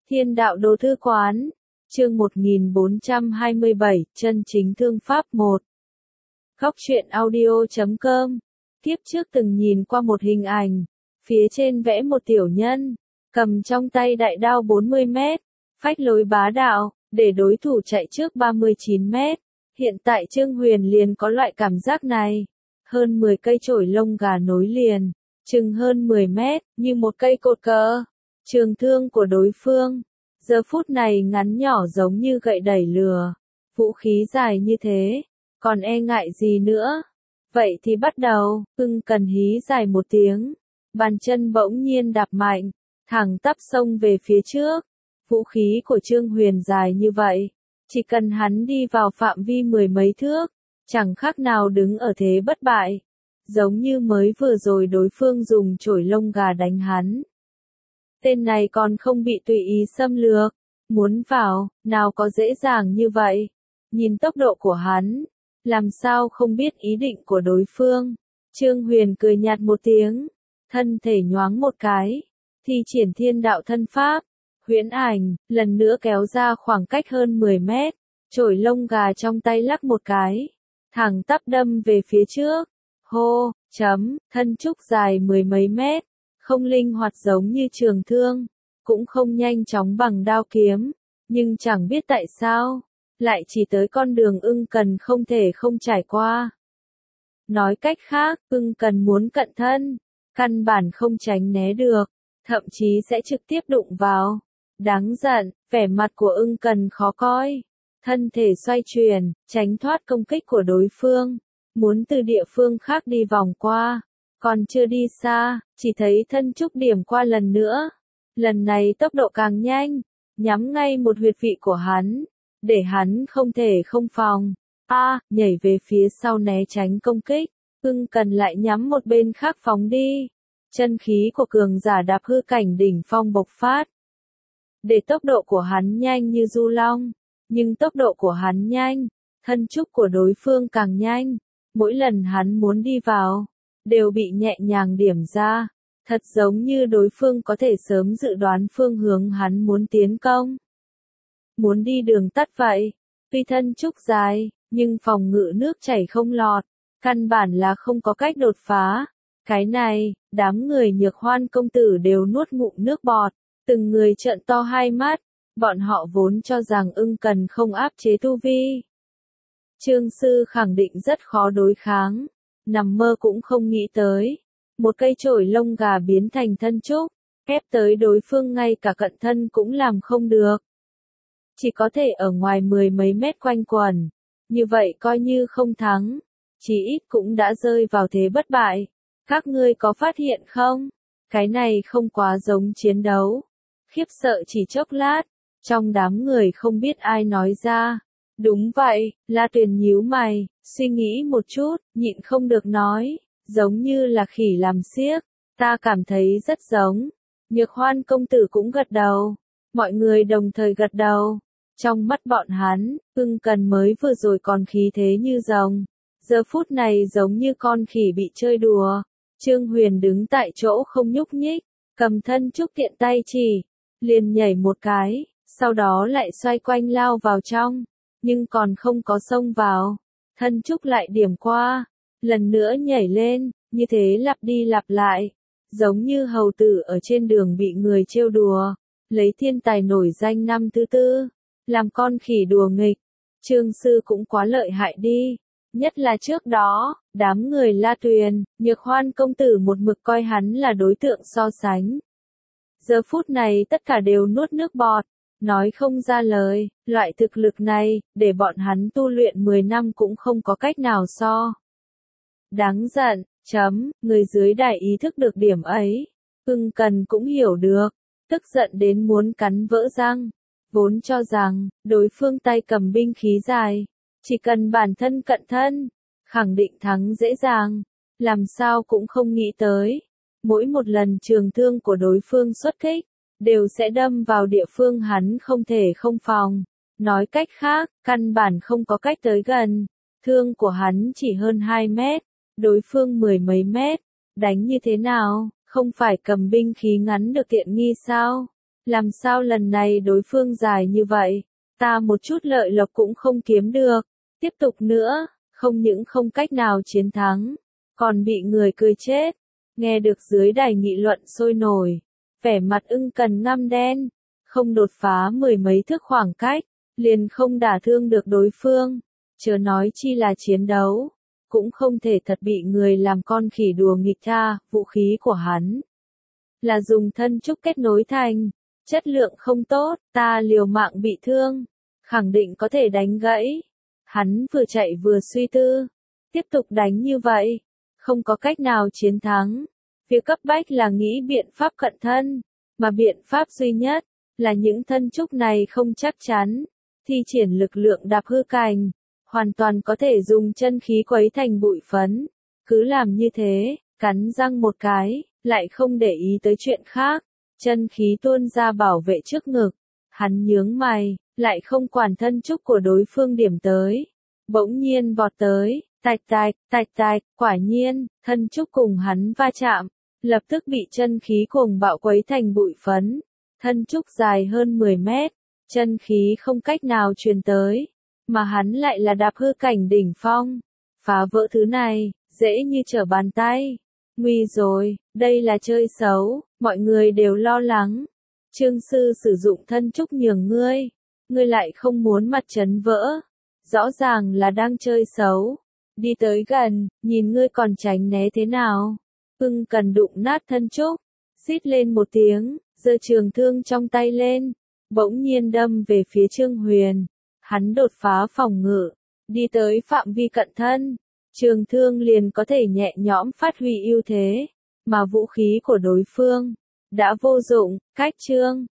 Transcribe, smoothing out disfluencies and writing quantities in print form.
Thiên đạo đồ thư quán, chương 1427, chân chính thương pháp 1. Góc truyện audio.com. Tiếp trước từng nhìn qua một hình ảnh, phía trên vẽ một tiểu nhân, cầm trong tay đại đao 40 mét, phách lối bá đạo, để đối thủ chạy trước 39 mét. Hiện tại Trương Huyền liền có loại cảm giác này. Hơn 10 cây chổi lông gà nối liền, chừng hơn 10 mét, như một cây cột cờ. Trường thương của đối phương, giờ phút này ngắn nhỏ giống như gậy đẩy lừa, vũ khí dài như thế, còn e ngại gì nữa. Vậy thì bắt đầu, Ưng Cần hí dài một tiếng, bàn chân bỗng nhiên đạp mạnh, thẳng tắp xông về phía trước. Vũ khí của Trương Huyền dài như vậy, chỉ cần hắn đi vào phạm vi 10 mấy thước, chẳng khác nào đứng ở thế bất bại, giống như mới vừa rồi đối phương dùng chổi lông gà đánh hắn. Tên này còn không bị tùy ý xâm lược, muốn vào, nào có dễ dàng như vậy. Nhìn tốc độ của hắn, làm sao không biết ý định của đối phương. Trương Huyền cười nhạt một tiếng, thân thể nhoáng một cái, thi triển thiên đạo thân pháp, huyễn ảnh, lần nữa kéo ra khoảng cách hơn 10 mét, chổi lông gà trong tay lắc một cái, thẳng tắp đâm về phía trước. Hô, thân trúc dài 10 mấy mét, không linh hoạt giống như trường thương, cũng không nhanh chóng bằng đao kiếm, nhưng chẳng biết tại sao, lại chỉ tới con đường Ưng Cần không thể không trải qua. Nói cách khác, Ưng Cần muốn cận thân, căn bản không tránh né được, thậm chí sẽ trực tiếp đụng vào. Đáng giận, vẻ mặt của Ưng Cần khó coi, thân thể xoay chuyển, tránh thoát công kích của đối phương, muốn từ địa phương khác đi vòng qua. Còn chưa đi xa, chỉ thấy thân trúc điểm qua lần nữa. Lần này tốc độ càng nhanh, nhắm ngay một huyệt vị của hắn, để hắn không thể không phòng. Nhảy về phía sau né tránh công kích, Ưng Cần lại nhắm một bên khác phóng đi. Chân khí của cường giả đạp hư cảnh đỉnh phong bộc phát. Để tốc độ của hắn nhanh như du long, nhưng tốc độ của hắn nhanh, thân trúc của đối phương càng nhanh. Mỗi lần hắn muốn đi vào, đều bị nhẹ nhàng điểm ra, thật giống như đối phương có thể sớm dự đoán phương hướng hắn muốn tiến công. Muốn đi đường tắt vậy, tuy thân trúc dài, nhưng phòng ngự nước chảy không lọt, căn bản là không có cách đột phá. Cái này, đám người Nhược Hoan công tử đều nuốt ngụm nước bọt, từng người trợn to hai mắt, bọn họ vốn cho rằng Ưng Cần không áp chế tu vi. Trương sư khẳng định rất khó đối kháng. Nằm mơ cũng không nghĩ tới, một cây chổi lông gà biến thành thân trúc, ép tới đối phương ngay cả cận thân cũng làm không được. Chỉ có thể ở ngoài 10 mấy mét quanh quẩn, như vậy coi như không thắng, chí ít cũng đã rơi vào thế bất bại. Các ngươi có phát hiện không? Cái này không quá giống chiến đấu. Khiếp sợ chỉ chốc lát, trong đám người không biết ai nói ra. Đúng vậy, La Tuyền nhíu mày, suy nghĩ một chút, nhịn không được nói, giống như là khỉ làm xiếc, ta cảm thấy rất giống. Nhược Hoan công tử cũng gật đầu, mọi người đồng thời gật đầu. Trong mắt bọn hắn, Ưng Cần mới vừa rồi còn khí thế như rồng, giờ phút này giống như con khỉ bị chơi đùa. Trương Huyền đứng tại chỗ không nhúc nhích, cầm thân trúc tiện tay chỉ, liền nhảy một cái, sau đó lại xoay quanh lao vào trong. Nhưng còn không có xông vào, thân trúc lại điểm qua, lần nữa nhảy lên, như thế lặp đi lặp lại, giống như hầu tử ở trên đường bị người trêu đùa, lấy thiên tài nổi danh năm thứ tư, làm con khỉ đùa nghịch. Trương sư cũng quá lợi hại đi, nhất là trước đó, đám người La Tuyền, Nhược Hoan công tử một mực coi hắn là đối tượng so sánh. Giờ phút này tất cả đều nuốt nước bọt. Nói không ra lời, loại thực lực này, để bọn hắn tu luyện 10 năm cũng không có cách nào so. Đáng giận, người dưới đại ý thức được điểm ấy. Ưng Cần cũng hiểu được, tức giận đến muốn cắn vỡ răng. Vốn cho rằng, đối phương tay cầm binh khí dài, chỉ cần bản thân cận thân, khẳng định thắng dễ dàng. Làm sao cũng không nghĩ tới. Mỗi một lần trường thương của đối phương xuất kích, đều sẽ đâm vào địa phương hắn không thể không phòng. Nói cách khác, căn bản không có cách tới gần. Thương của hắn chỉ hơn 2 mét, đối phương 10 mấy mét. Đánh như thế nào, không phải cầm binh khí ngắn được tiện nghi sao? Làm sao lần này đối phương dài như vậy, ta một chút lợi lộc cũng không kiếm được. Tiếp tục nữa, không những không cách nào chiến thắng, còn bị người cười chết. Nghe được dưới đài nghị luận sôi nổi, vẻ mặt Ưng Cần ngăm đen, không đột phá mười mấy thước khoảng cách, liền không đả thương được đối phương, chớ nói chi là chiến đấu, cũng không thể thật bị người làm con khỉ đùa nghịch tha. Vũ khí của hắn là dùng thân trúc kết nối thành, chất lượng không tốt, ta liều mạng bị thương, khẳng định có thể đánh gãy. Hắn vừa chạy vừa suy tư, tiếp tục đánh như vậy, không có cách nào chiến thắng. Việc cấp bách là nghĩ biện pháp cận thân, mà biện pháp duy nhất là những thân trúc này không chắc chắn, thi triển lực lượng đạp hư cành, hoàn toàn có thể dùng chân khí quấy thành bụi phấn. Cứ làm như thế, cắn răng một cái, lại không để ý tới chuyện khác, chân khí tuôn ra bảo vệ trước ngực. Hắn nhướng mày, lại không quản thân trúc của đối phương điểm tới, bỗng nhiên vọt tới, tạch tạch, quả nhiên, thân trúc cùng hắn va chạm, lập tức bị chân khí cuồng bạo quấy thành bụi phấn. Thân trúc dài hơn 10 mét, chân khí không cách nào truyền tới, mà hắn lại là đạp hư cảnh đỉnh phong, phá vỡ thứ này, dễ như trở bàn tay. Nguy rồi, đây là chơi xấu, mọi người đều lo lắng. Trương sư sử dụng thân trúc nhường ngươi lại không muốn mặt trấn vỡ, rõ ràng là đang chơi xấu. Đi tới gần, nhìn ngươi còn tránh né thế nào. Ưng Cần đụng nát thân trúc, xít lên một tiếng, giơ trường thương trong tay lên, bỗng nhiên đâm về phía Trương Huyền. Hắn đột phá phòng ngự, đi tới phạm vi cận thân, trường thương liền có thể nhẹ nhõm phát huy ưu thế, mà vũ khí của đối phương đã vô dụng. Cách Trương